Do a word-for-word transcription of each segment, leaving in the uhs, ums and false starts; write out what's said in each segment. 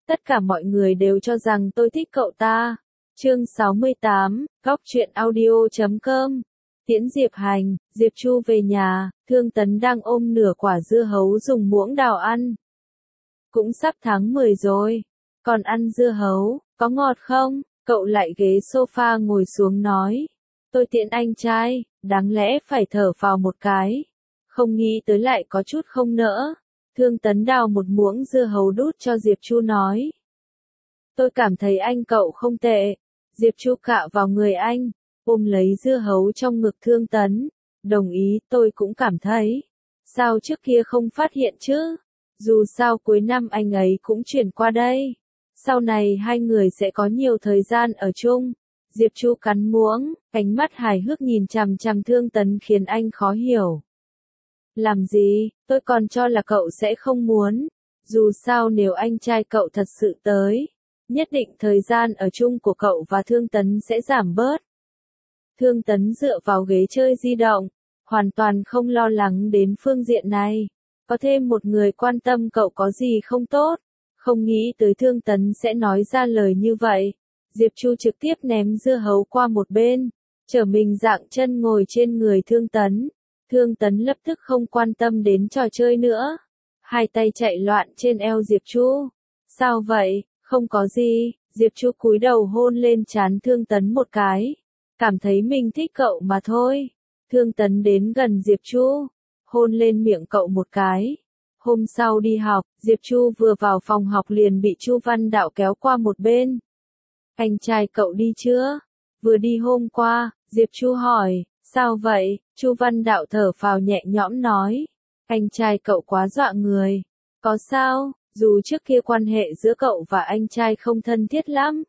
Tất cả mọi người đều cho rằng tôi thích cậu ta. Chương sáu mươi tám, góc truyện audio chấm com. Tiễn Diệp Hành, Diệp Chu về nhà, Thương Tấn đang ôm nửa quả dưa hấu dùng muỗng đào ăn. Cũng sắp tháng mười rồi, còn ăn dưa hấu, có ngọt không? Cậu lại ghế sofa ngồi xuống nói. Tôi tiễn anh trai, đáng lẽ phải thở phào một cái. Không nghĩ tới lại có chút không nỡ. Thương Tấn đào một muỗng dưa hấu đút cho Diệp Chu nói. Tôi cảm thấy anh cậu không tệ. Diệp Chu cạ vào người anh, ôm lấy dưa hấu trong ngực Thương Tấn. Đồng ý, tôi cũng cảm thấy. Sao trước kia không phát hiện chứ? Dù sao cuối năm anh ấy cũng chuyển qua đây. Sau này hai người sẽ có nhiều thời gian ở chung. Diệp Chu cắn muỗng, ánh mắt hài hước nhìn chằm chằm Thương Tấn khiến anh khó hiểu. Làm gì, tôi còn cho là cậu sẽ không muốn. Dù sao nếu anh trai cậu thật sự tới, nhất định thời gian ở chung của cậu và Thương Tấn sẽ giảm bớt. Thương Tấn dựa vào ghế chơi di động, hoàn toàn không lo lắng đến phương diện này. Có thêm một người quan tâm cậu có gì không tốt. Không nghĩ tới Thương Tấn sẽ nói ra lời như vậy. Diệp Chu trực tiếp ném dưa hấu qua một bên, trở mình dạng chân ngồi trên người Thương Tấn. Thương Tấn lập tức không quan tâm đến trò chơi nữa. Hai tay chạy loạn trên eo Diệp Chu. Sao vậy? Không có gì. Diệp Chu cúi đầu hôn lên trán Thương Tấn một cái. Cảm thấy mình thích cậu mà thôi. Thương Tấn đến gần Diệp Chu, hôn lên miệng cậu một cái. Hôm sau đi học, Diệp Chu vừa vào phòng học liền bị Chu Văn Đạo kéo qua một bên. Anh trai cậu đi chưa? Vừa đi hôm qua, Diệp Chu hỏi. Sao vậy? Chu Văn Đạo thở phào nhẹ nhõm nói. Anh trai cậu quá dọa người. Có sao? Dù trước kia quan hệ giữa cậu và anh trai không thân thiết lắm,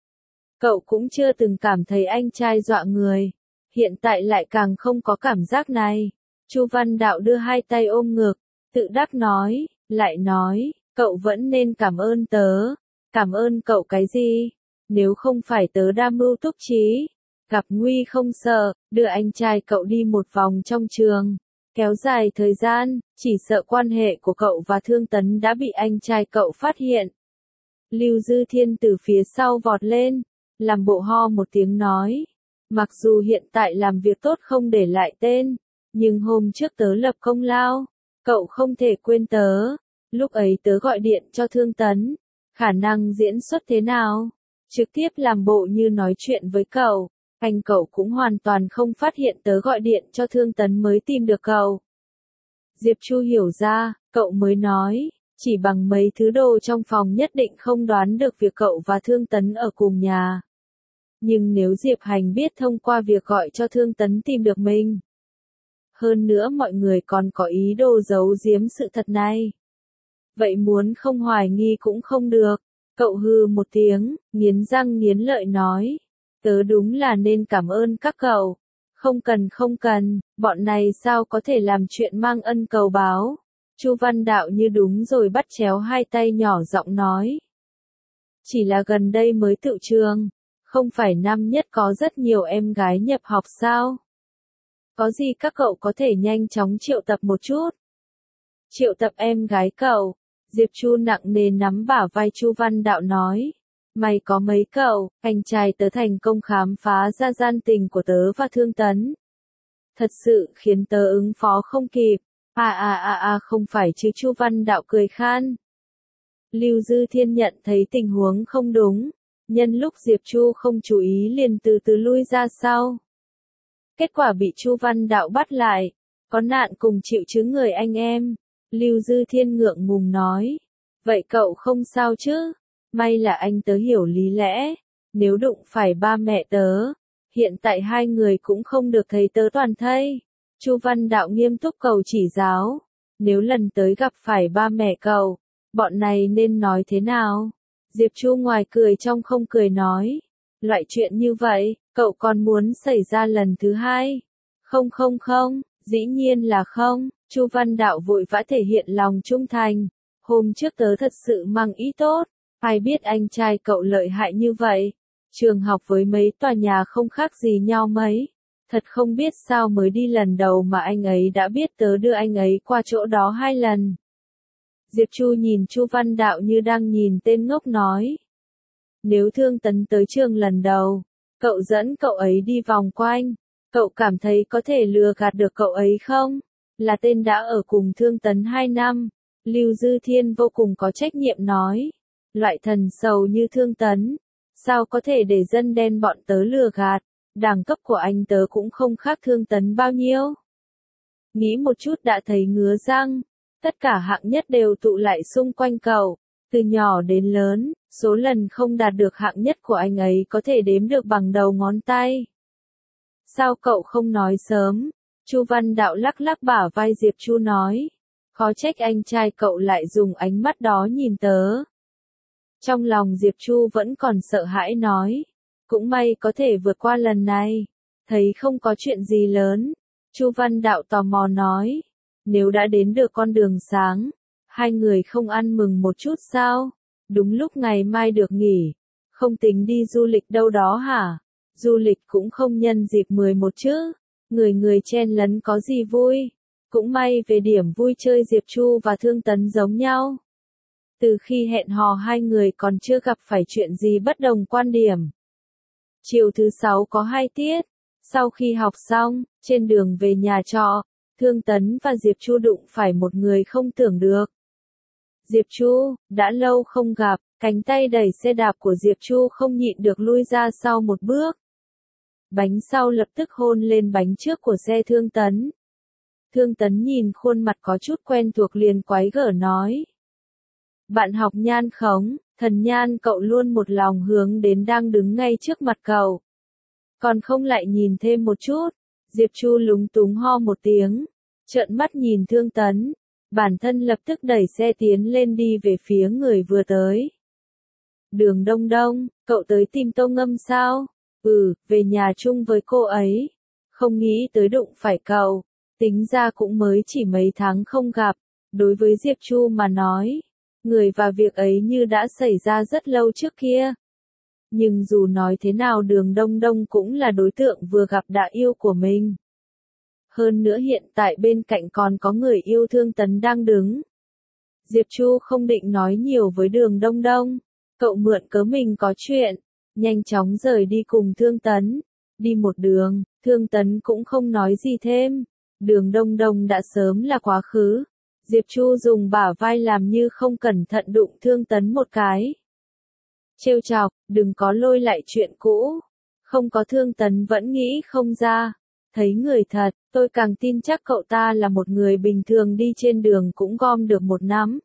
cậu cũng chưa từng cảm thấy anh trai dọa người. Hiện tại lại càng không có cảm giác này. Chu Văn Đạo đưa hai tay ôm ngực, tự đắc nói, lại nói, cậu vẫn nên cảm ơn tớ. Cảm ơn cậu cái gì? Nếu không phải tớ đa mưu túc trí, gặp nguy không sợ, đưa anh trai cậu đi một vòng trong trường, kéo dài thời gian, chỉ sợ quan hệ của cậu và Thương Tấn đã bị anh trai cậu phát hiện. Lưu Dư Thiên từ phía sau vọt lên, làm bộ ho một tiếng nói. Mặc dù hiện tại làm việc tốt không để lại tên, nhưng hôm trước tớ lập công lao, cậu không thể quên tớ. Lúc ấy tớ gọi điện cho Thương Tấn, khả năng diễn xuất thế nào? Trực tiếp làm bộ như nói chuyện với cậu. Anh cậu cũng hoàn toàn không phát hiện tớ gọi điện cho Thương Tấn mới tìm được cậu. Diệp Chu hiểu ra, cậu mới nói, chỉ bằng mấy thứ đồ trong phòng nhất định không đoán được việc cậu và Thương Tấn ở cùng nhà. Nhưng nếu Diệp Hành biết thông qua việc gọi cho Thương Tấn tìm được mình, hơn nữa mọi người còn có ý đồ giấu giếm sự thật này, vậy muốn không hoài nghi cũng không được. Cậu hừ một tiếng, nghiến răng nghiến lợi nói. Tớ đúng là nên cảm ơn các cậu. Không cần không cần, bọn này sao có thể làm chuyện mang ân cầu báo. Chu Văn Đạo như đúng rồi bắt chéo hai tay nhỏ giọng nói. Chỉ là gần đây mới tự trường, không phải năm nhất có rất nhiều em gái nhập học sao? Có gì các cậu có thể nhanh chóng triệu tập một chút? Triệu tập em gái cậu. Diệp Chu nặng nề nắm bả vai Chu Văn Đạo nói. Mày có mấy cậu, anh trai tớ thành công khám phá ra gian tình của tớ và Thương Tấn. Thật sự khiến tớ ứng phó không kịp. À à à à không phải chứ. Chu Văn Đạo cười khan. Lưu Dư Thiên nhận thấy tình huống không đúng. Nhân lúc Diệp Chu không chú ý liền từ từ lui ra sau. Kết quả bị Chu Văn Đạo bắt lại. Có nạn cùng chịu chứ người anh em. Lưu Dư Thiên ngượng ngùng nói. Vậy cậu không sao chứ? May là anh tớ hiểu lý lẽ. Nếu đụng phải ba mẹ tớ, hiện tại hai người cũng không được thấy tớ toàn thây. Chu Văn Đạo nghiêm túc cầu chỉ giáo. Nếu lần tới gặp phải ba mẹ cậu, bọn này nên nói thế nào? Diệp Chu ngoài cười trong không cười nói. Loại chuyện như vậy, cậu còn muốn xảy ra lần thứ hai? Không không không, dĩ nhiên là không. Chu Văn Đạo vội vã thể hiện lòng trung thành. Hôm trước tớ thật sự mang ý tốt. Ai biết anh trai cậu lợi hại như vậy. Trường học với mấy tòa nhà không khác gì nhau mấy. Thật không biết sao mới đi lần đầu mà anh ấy đã biết tớ đưa anh ấy qua chỗ đó hai lần. Diệp Chu nhìn Chu Văn Đạo như đang nhìn tên ngốc nói. Nếu Thương Tấn tới trường lần đầu, cậu dẫn cậu ấy đi vòng quanh, cậu cảm thấy có thể lừa gạt được cậu ấy không? Là tên đã ở cùng Thương Tấn hai năm, Lưu Dư Thiên vô cùng có trách nhiệm nói. Loại thần sầu như Thương Tấn, sao có thể để dân đen bọn tớ lừa gạt, đẳng cấp của anh tớ cũng không khác Thương Tấn bao nhiêu. Nghĩ một chút đã thấy ngứa răng, tất cả hạng nhất đều tụ lại xung quanh cậu, từ nhỏ đến lớn, số lần không đạt được hạng nhất của anh ấy có thể đếm được bằng đầu ngón tay. Sao cậu không nói sớm? Chu Văn Đạo lắc lắc bả vai Diệp Chu nói. Khó trách anh trai cậu lại dùng ánh mắt đó nhìn tớ. Trong lòng Diệp Chu vẫn còn sợ hãi nói. Cũng may có thể vượt qua lần này. Thấy không có chuyện gì lớn. Chu Văn Đạo tò mò nói. Nếu đã đến được con đường sáng, hai người không ăn mừng một chút sao? Đúng lúc ngày mai được nghỉ. Không tính đi du lịch đâu đó hả? Du lịch cũng không nhân dịp mười một chứ. Người người chen lấn có gì vui. Cũng may về điểm vui chơi Diệp Chu và Thương Tấn giống nhau. Từ khi hẹn hò hai người còn chưa gặp phải chuyện gì bất đồng quan điểm. Chiều thứ sáu có hai tiết. Sau khi học xong, trên đường về nhà trọ, Thương Tấn và Diệp Chu đụng phải một người không tưởng được. Diệp Chu, đã lâu không gặp, cánh tay đẩy xe đạp của Diệp Chu không nhịn được lui ra sau một bước. Bánh sau lập tức hôn lên bánh trước của xe Thương Tấn. Thương Tấn nhìn khuôn mặt có chút quen thuộc liền quái gở nói. Bạn học Nhan khống, thần Nhan cậu luôn một lòng hướng đến đang đứng ngay trước mặt cậu. Còn không lại nhìn thêm một chút. Diệp Chu lúng túng ho một tiếng, trợn mắt nhìn Thương Tấn. Bản thân lập tức đẩy xe tiến lên đi về phía người vừa tới. Đường Đông Đông, cậu tới tìm Tô Ngâm sao? Ừ, về nhà chung với cô ấy. Không nghĩ tới đụng phải cậu. Tính ra cũng mới chỉ mấy tháng không gặp. Đối với Diệp Chu mà nói, người và việc ấy như đã xảy ra rất lâu trước kia. Nhưng dù nói thế nào Đường Đông Đông cũng là đối tượng vừa gặp đã yêu của mình. Hơn nữa hiện tại bên cạnh còn có người yêu Thương Tấn đang đứng. Diệp Chu không định nói nhiều với Đường Đông Đông. Cậu mượn cớ mình có chuyện. Nhanh chóng rời đi cùng Thương Tấn. Đi một đường, Thương Tấn cũng không nói gì thêm. Đường Đông Đông đã sớm là quá khứ. Diệp Chu dùng bả vai làm như không cẩn thận đụng Thương Tấn một cái. Trêu chọc, đừng có lôi lại chuyện cũ. Không có Thương Tấn vẫn nghĩ không ra. Thấy người thật, tôi càng tin chắc cậu ta là một người bình thường đi trên đường cũng gom được một nắm.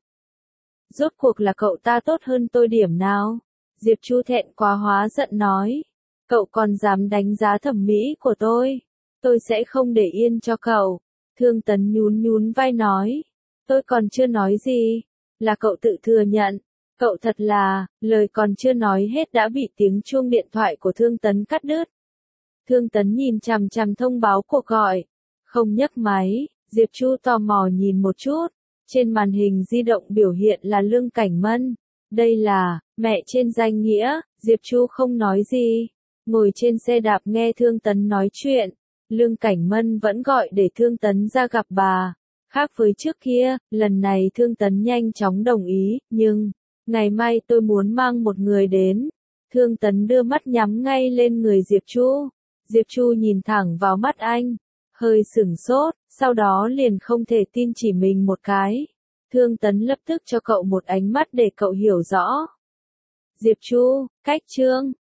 Rốt cuộc là cậu ta tốt hơn tôi điểm nào? Diệp Chu thẹn quá hóa giận nói. Cậu còn dám đánh giá thẩm mỹ của tôi. Tôi sẽ không để yên cho cậu. Thương Tấn nhún nhún vai nói. Tôi còn chưa nói gì. Là cậu tự thừa nhận. Cậu thật là, lời còn chưa nói hết đã bị tiếng chuông điện thoại của Thương Tấn cắt đứt. Thương Tấn nhìn chằm chằm thông báo cuộc gọi. Không nhấc máy, Diệp Chu tò mò nhìn một chút. Trên màn hình di động biểu hiện là Lương Cảnh Mân. Đây là, mẹ trên danh nghĩa, Diệp Chu không nói gì. Ngồi trên xe đạp nghe Thương Tấn nói chuyện. Lương Cảnh Mân vẫn gọi để Thương Tấn ra gặp bà. Khác với trước kia, lần này Thương Tấn nhanh chóng đồng ý, nhưng, ngày mai tôi muốn mang một người đến. Thương Tấn đưa mắt nhắm ngay lên người Diệp Chu. Diệp Chu nhìn thẳng vào mắt anh, hơi sửng sốt, sau đó liền không thể tin chỉ mình một cái. Thương Tấn lập tức cho cậu một ánh mắt để cậu hiểu rõ. Diệp Chu, cách chương,